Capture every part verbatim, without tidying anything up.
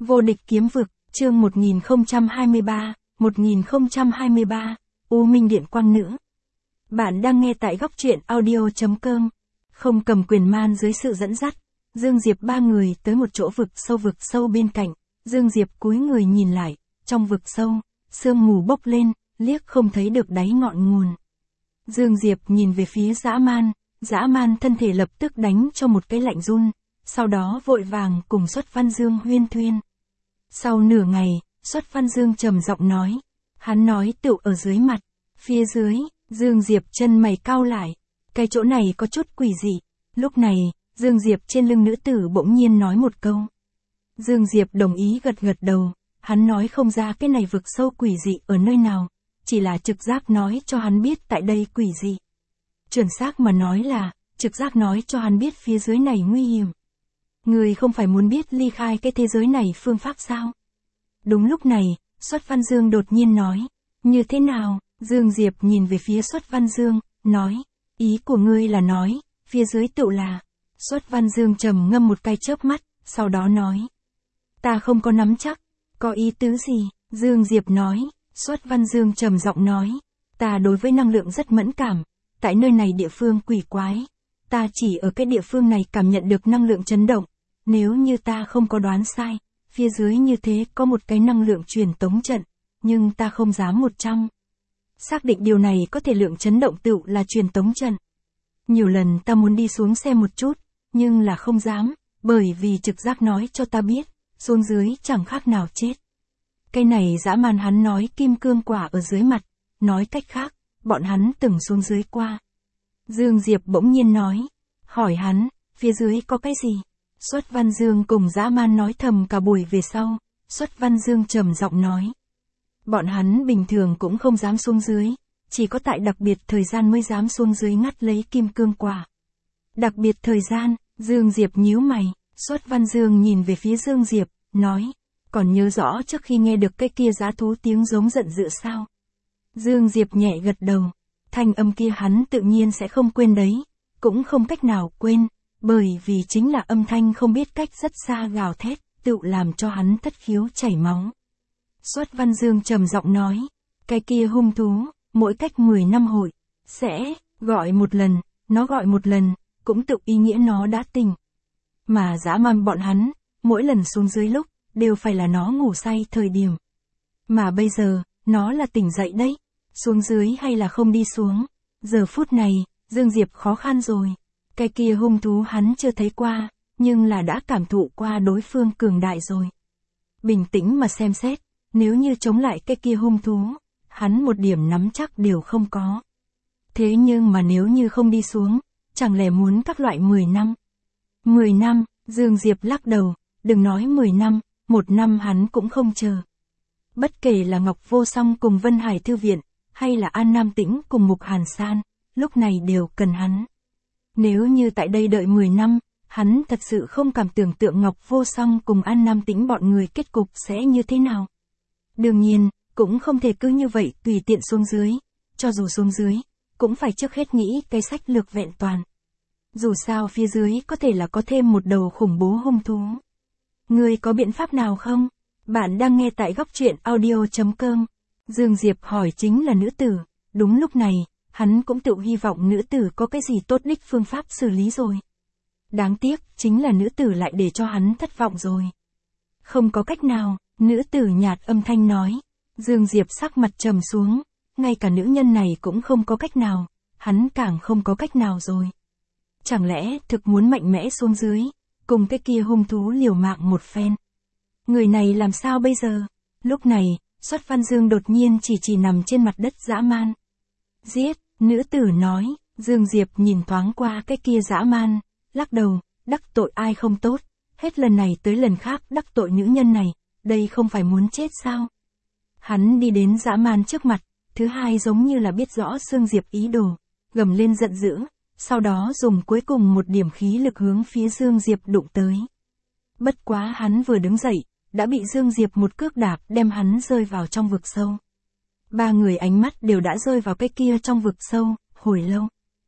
Vô địch kiếm vực, chương một nghìn không trăm hai mươi ba, một nghìn không trăm hai mươi ba, U Minh Điện Quang Nữ. Bạn đang nghe tại góc truyện audio chấm com. Không cầm quyền man dưới sự dẫn dắt, Dương Diệp ba người tới một chỗ vực sâu vực sâu bên cạnh, Dương Diệp cúi người nhìn lại, trong vực sâu, sương mù bốc lên, liếc không thấy được đáy ngọn nguồn. Dương Diệp nhìn về phía dã man, dã man thân thể lập tức đánh cho một cái lạnh run, sau đó vội vàng cùng Xuất Văn Dương huyên thuyên. Sau nửa ngày, Xuất Văn Dương trầm giọng nói, hắn nói tựu ở dưới mặt, phía dưới, Dương Diệp chân mày cau lại, cái chỗ này có chút quỷ dị. Lúc này, Dương Diệp trên lưng nữ tử bỗng nhiên nói một câu. Dương Diệp đồng ý gật gật đầu, hắn nói không ra cái này vực sâu quỷ dị ở nơi nào, chỉ là trực giác nói cho hắn biết tại đây quỷ dị. Chuẩn xác mà nói là, trực giác nói cho hắn biết phía dưới này nguy hiểm. Người không phải muốn biết ly khai cái thế giới này phương pháp sao? Đúng lúc này, Xuất Văn Dương đột nhiên nói, như thế nào? Dương Diệp nhìn về phía Xuất Văn Dương, nói, ý của ngươi là nói, phía dưới tựu là. Xuất Văn Dương trầm ngâm một cái chớp mắt, sau đó nói, ta không có nắm chắc, có ý tứ gì? Dương Diệp nói, Xuất Văn Dương trầm giọng nói, ta đối với năng lượng rất mẫn cảm, tại nơi này địa phương quỷ quái, ta chỉ ở cái địa phương này cảm nhận được năng lượng chấn động, nếu như ta không có đoán sai, phía dưới như thế có một cái năng lượng truyền tống trận, nhưng ta không dám một trăm. Xác định điều này có thể lượng chấn động tựu là truyền tống trận. Nhiều lần ta muốn đi xuống xem một chút, nhưng là không dám, bởi vì trực giác nói cho ta biết, xuống dưới chẳng khác nào chết. Cái này dã man hắn nói kim cương quả ở dưới mặt, nói cách khác, bọn hắn từng xuống dưới qua. Dương Diệp bỗng nhiên nói, hỏi hắn, phía dưới có cái gì? Xuất Văn Dương cùng dã man nói thầm cả buổi về sau, Xuất Văn Dương trầm giọng nói. Bọn hắn bình thường cũng không dám xuống dưới, chỉ có tại đặc biệt thời gian mới dám xuống dưới ngắt lấy kim cương quả. Đặc biệt thời gian, Dương Diệp nhíu mày, Xuất Văn Dương nhìn về phía Dương Diệp, nói, còn nhớ rõ trước khi nghe được cái kia dã thú tiếng giống giận dữ sao? Dương Diệp nhẹ gật đầu, thanh âm kia hắn tự nhiên sẽ không quên đấy, cũng không cách nào quên, bởi vì chính là âm thanh không biết cách rất xa gào thét, tự làm cho hắn thất khiếu chảy máu. Xuất Văn Dương trầm giọng nói, cái kia hung thú, mỗi cách mười năm hội, sẽ, gọi một lần, nó gọi một lần, cũng tự ý nghĩa nó đã tỉnh. Mà dã man bọn hắn, mỗi lần xuống dưới lúc, đều phải là nó ngủ say thời điểm. Mà bây giờ, nó là tỉnh dậy đấy, xuống dưới hay là không đi xuống. Giờ phút này, Dương Diệp khó khăn rồi, cái kia hung thú hắn chưa thấy qua, nhưng là đã cảm thụ qua đối phương cường đại rồi. Bình tĩnh mà xem xét, nếu như chống lại cái kia hung thú, hắn một điểm nắm chắc đều không có. Thế nhưng mà nếu như không đi xuống, chẳng lẽ muốn các loại mười năm? mười năm, Dương Diệp lắc đầu, đừng nói mười năm, một năm hắn cũng không chờ. Bất kể là Ngọc Vô Song cùng Vân Hải Thư Viện, hay là An Nam Tĩnh cùng Mục Hàn San, lúc này đều cần hắn. Nếu như tại đây đợi mười năm, hắn thật sự không cảm tưởng tượng Ngọc Vô Song cùng An Nam Tĩnh bọn người kết cục sẽ như thế nào. Đương nhiên, cũng không thể cứ như vậy tùy tiện xuống dưới, cho dù xuống dưới, cũng phải trước hết nghĩ cái sách lược vẹn toàn. Dù sao phía dưới có thể là có thêm một đầu khủng bố hung thú. Ngươi có biện pháp nào không? Bạn đang nghe tại góc truyện audio chấm com. Dương Diệp hỏi chính là nữ tử, đúng lúc này, hắn cũng tự hy vọng nữ tử có cái gì tốt đích phương pháp xử lý rồi. Đáng tiếc, chính là nữ tử lại để cho hắn thất vọng rồi. Không có cách nào, nữ tử nhạt âm thanh nói. Dương Diệp sắc mặt trầm xuống, ngay cả nữ nhân này cũng không có cách nào, hắn càng không có cách nào rồi. Chẳng lẽ thực muốn mạnh mẽ xuống dưới, cùng cái kia hung thú liều mạng một phen. Người này làm sao bây giờ? Lúc này, Xuất Văn Dương đột nhiên chỉ chỉ nằm trên mặt đất dã man. Giết, nữ tử nói. Dương Diệp nhìn thoáng qua cái kia dã man, lắc đầu, đắc tội ai không tốt, hết lần này tới lần khác đắc tội nữ nhân này, đây không phải muốn chết sao? Hắn đi đến dã man trước mặt, thứ hai giống như là biết rõ Dương Diệp ý đồ, gầm lên giận dữ, sau đó dùng cuối cùng một điểm khí lực hướng phía Dương Diệp đụng tới. Bất quá hắn vừa đứng dậy, đã bị Dương Diệp một cước đạp đem hắn rơi vào trong vực sâu. Ba người ánh mắt đều đã rơi vào cái kia trong vực sâu, hồi lâu.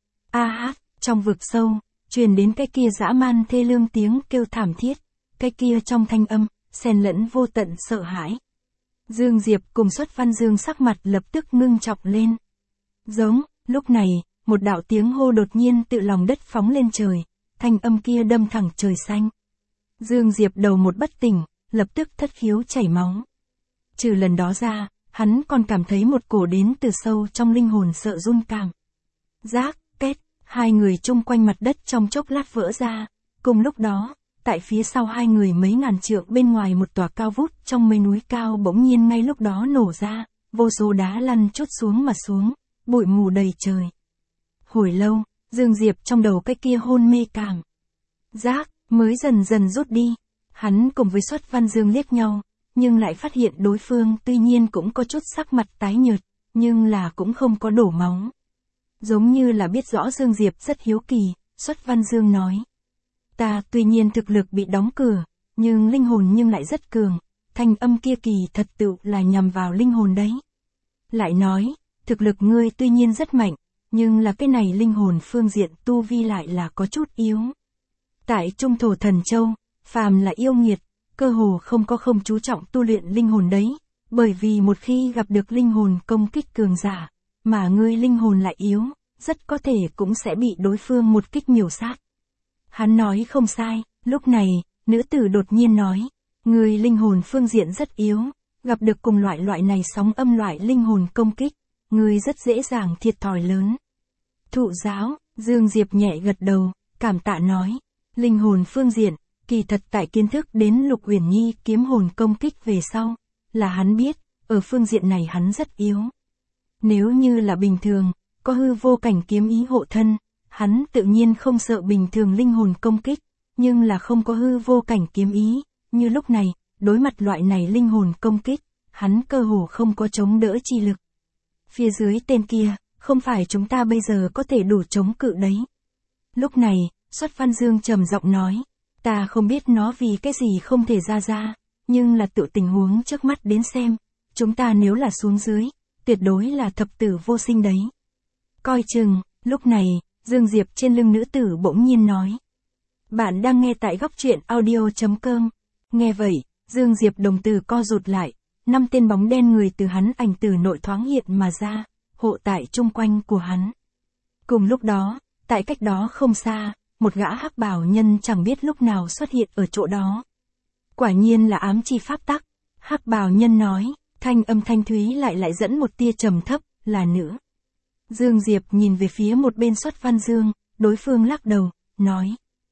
A hát, trong vực sâu, truyền đến cái kia dã man thê lương tiếng kêu thảm thiết, cái kia trong thanh âm, xen lẫn vô tận sợ hãi. Dương Diệp cùng Xuất Văn Dương sắc mặt lập tức ngưng trọng lên. Giống, lúc này, một đạo tiếng hô đột nhiên tự lòng đất phóng lên trời, thanh âm kia đâm thẳng trời xanh. Dương Diệp đầu một bất tỉnh, lập tức thất khiếu chảy máu. Trừ lần đó ra, hắn còn cảm thấy một cổ đến từ sâu trong linh hồn sợ run cảm. Rác, két, hai người chung quanh mặt đất trong chốc lát vỡ ra, cùng lúc đó, tại phía sau hai người mấy ngàn trượng bên ngoài một tòa cao vút trong mấy núi cao bỗng nhiên ngay lúc đó nổ ra, vô số đá lăn trút xuống mà xuống, bụi mù đầy trời. Hồi lâu, Dương Diệp trong đầu cái kia hôn mê cảm giác mới dần dần rút đi. Hắn cùng với Xuất Văn Dương liếc nhau, nhưng lại phát hiện đối phương tuy nhiên cũng có chút sắc mặt tái nhợt, nhưng là cũng không có đổ máu. Giống như là biết rõ Dương Diệp rất hiếu kỳ, Xuất Văn Dương nói. Ta tuy nhiên thực lực bị đóng cửa, nhưng linh hồn nhưng lại rất cường, thanh âm kia kỳ thật tự là nhằm vào linh hồn đấy. Lại nói, thực lực ngươi tuy nhiên rất mạnh, nhưng là cái này linh hồn phương diện tu vi lại là có chút yếu. Tại Trung Thổ Thần Châu, phàm là yêu nghiệt, cơ hồ không có không chú trọng tu luyện linh hồn đấy, bởi vì một khi gặp được linh hồn công kích cường giả, mà ngươi linh hồn lại yếu, rất có thể cũng sẽ bị đối phương một kích miểu sát. Hắn nói không sai, lúc này, nữ tử đột nhiên nói, ngươi linh hồn phương diện rất yếu, gặp được cùng loại loại này sóng âm loại linh hồn công kích, ngươi rất dễ dàng thiệt thòi lớn. Thụ giáo, Dương Diệp nhẹ gật đầu, cảm tạ nói, linh hồn phương diện, kỳ thật tại kiến thức đến Lục Uyển Nhi kiếm hồn công kích về sau, là hắn biết, ở phương diện này hắn rất yếu. Nếu như là bình thường, có hư vô cảnh kiếm ý hộ thân, hắn tự nhiên không sợ bình thường linh hồn công kích, nhưng là không có hư vô cảnh kiếm ý, như lúc này, đối mặt loại này linh hồn công kích, hắn cơ hồ không có chống đỡ chi lực. Phía dưới tên kia, không phải chúng ta bây giờ có thể đủ chống cự đấy. Lúc này, Xuất Văn Dương trầm giọng nói, ta không biết nó vì cái gì không thể ra ra, nhưng là tự tình huống trước mắt đến xem, chúng ta nếu là xuống dưới, tuyệt đối là thập tử vô sinh đấy. Coi chừng, lúc này, Dương Diệp trên lưng nữ tử bỗng nhiên nói. Bạn đang nghe tại góc truyện audio chấm com. Nghe vậy, Dương Diệp đồng tử co rụt lại, năm tên bóng đen người từ hắn ảnh từ nội thoáng hiện mà ra, hộ tại chung quanh của hắn. Cùng lúc đó, tại cách đó không xa, một gã hắc bào nhân chẳng biết lúc nào xuất hiện ở chỗ đó. Quả nhiên là ám chi pháp tắc, hắc bào nhân nói, thanh âm thanh thúy lại lại dẫn một tia trầm thấp, là nữ. Dương Diệp nhìn về phía một bên Xuất Văn Dương, đối phương lắc đầu, nói.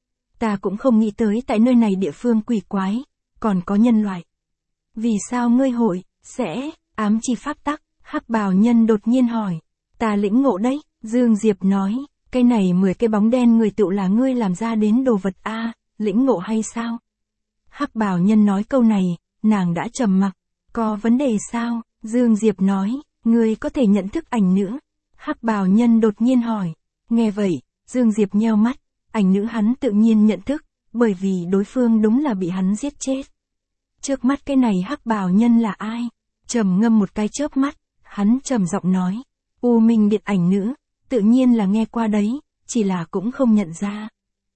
Ta cũng không nghĩ tới tại nơi này địa phương quỷ quái, còn có nhân loại. Vì sao ngươi hội, sẽ, ám chi pháp tắc, hắc bào nhân đột nhiên hỏi. Ta lĩnh ngộ đấy, Dương Diệp nói, cái này mười cái bóng đen người tựu là ngươi làm ra đến đồ vật a, à, lĩnh ngộ hay sao? Hắc bào nhân nói câu này, nàng đã trầm mặc, có vấn đề sao? Dương Diệp nói, ngươi có thể nhận thức ảnh nữ. Hắc bào nhân đột nhiên hỏi, nghe vậy, Dương Diệp nheo mắt, ảnh nữ hắn tự nhiên nhận thức, bởi vì đối phương đúng là bị hắn giết chết. Trước mắt cái này hắc bào nhân là ai? Trầm ngâm một cái chớp mắt, hắn trầm giọng nói, U Minh Điện ảnh nữ, tự nhiên là nghe qua đấy, chỉ là cũng không nhận ra.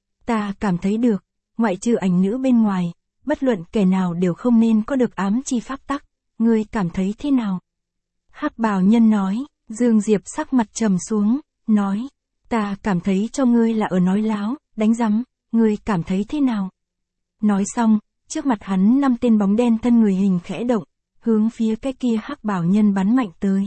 Ta cảm thấy được, ngoại trừ ảnh nữ bên ngoài, bất luận kẻ nào đều không nên có được ám chi pháp tắc, ngươi cảm thấy thế nào? Hắc bào nhân nói, Dương Diệp sắc mặt trầm xuống, nói, ta cảm thấy cho ngươi là ở nói láo, đánh rắm, ngươi cảm thấy thế nào? Nói xong, trước mặt hắn năm tên bóng đen thân người hình khẽ động, hướng phía cái kia hắc bào nhân bắn mạnh tới.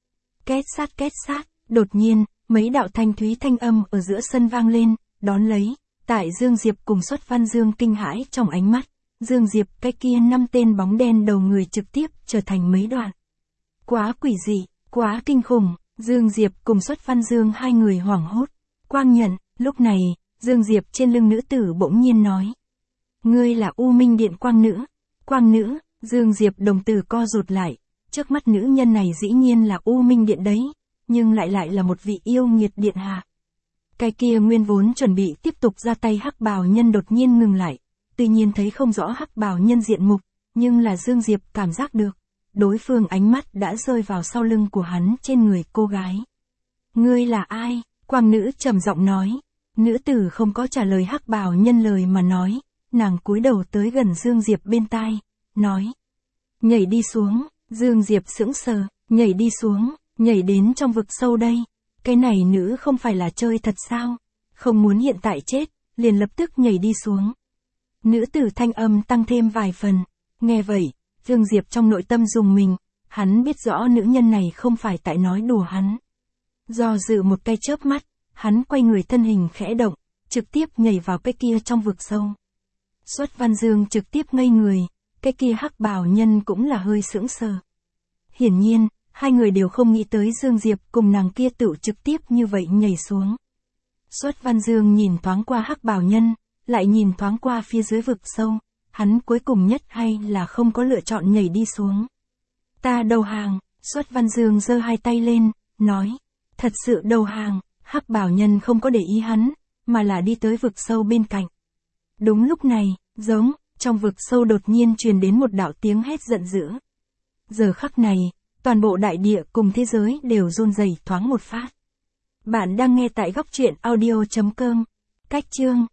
Két sát két sát, đột nhiên, mấy đạo thanh thúy thanh âm ở giữa sân vang lên, đón lấy, tại Dương Diệp cùng Xuất Văn Dương kinh hãi trong ánh mắt, Dương Diệp cái kia năm tên bóng đen đầu người trực tiếp trở thành mấy đoạn. Quá quỷ dị, quá kinh khủng, Dương Diệp cùng Xuất Văn Dương hai người hoảng hốt. Quang nhận, lúc này, Dương Diệp trên lưng nữ tử bỗng nhiên nói. Ngươi là U Minh Điện Quang Nữ. Quang Nữ, Dương Diệp đồng tử co rụt lại, trước mắt nữ nhân này dĩ nhiên là U Minh Điện đấy, nhưng lại lại là một vị yêu nghiệt điện hạ. Cái kia nguyên vốn chuẩn bị tiếp tục ra tay hắc bào nhân đột nhiên ngừng lại, tuy nhiên thấy không rõ hắc bào nhân diện mục, nhưng là Dương Diệp cảm giác được, đối phương ánh mắt đã rơi vào sau lưng của hắn trên người cô gái. Ngươi là ai? Quang Nữ trầm giọng nói. Nữ tử không có trả lời hắc bào nhân lời mà nói, nàng cúi đầu tới gần Dương Diệp bên tai, nói. Nhảy đi xuống, Dương Diệp sững sờ, nhảy đi xuống, nhảy đến trong vực sâu đây. Cái này nữ không phải là chơi thật sao? Không muốn hiện tại chết, liền lập tức nhảy đi xuống. Nữ tử thanh âm tăng thêm vài phần. Nghe vậy, Dương Diệp trong nội tâm rùng mình, hắn biết rõ nữ nhân này không phải tại nói đùa hắn. Do dự một cái chớp mắt, hắn quay người thân hình khẽ động, trực tiếp nhảy vào cái kia trong vực sâu. Xuất Văn Dương trực tiếp ngây người, cái kia hắc bào nhân cũng là hơi sững sờ. Hiển nhiên, hai người đều không nghĩ tới Dương Diệp cùng nàng kia tự trực tiếp như vậy nhảy xuống. Xuất Văn Dương nhìn thoáng qua hắc bào nhân, lại nhìn thoáng qua phía dưới vực sâu, hắn cuối cùng nhất hay là không có lựa chọn nhảy đi xuống. Ta đầu hàng, Xuất Văn Dương giơ hai tay lên, nói. Thật sự đầu hàng, hắc bào nhân không có để ý hắn, mà là đi tới vực sâu bên cạnh. Đúng lúc này, giống, trong vực sâu đột nhiên truyền đến một đạo tiếng hét giận dữ. Giờ khắc này, toàn bộ đại địa cùng thế giới đều run rẩy thoáng một phát. Bạn đang nghe tại góc truyện audio chấm com. Cách chương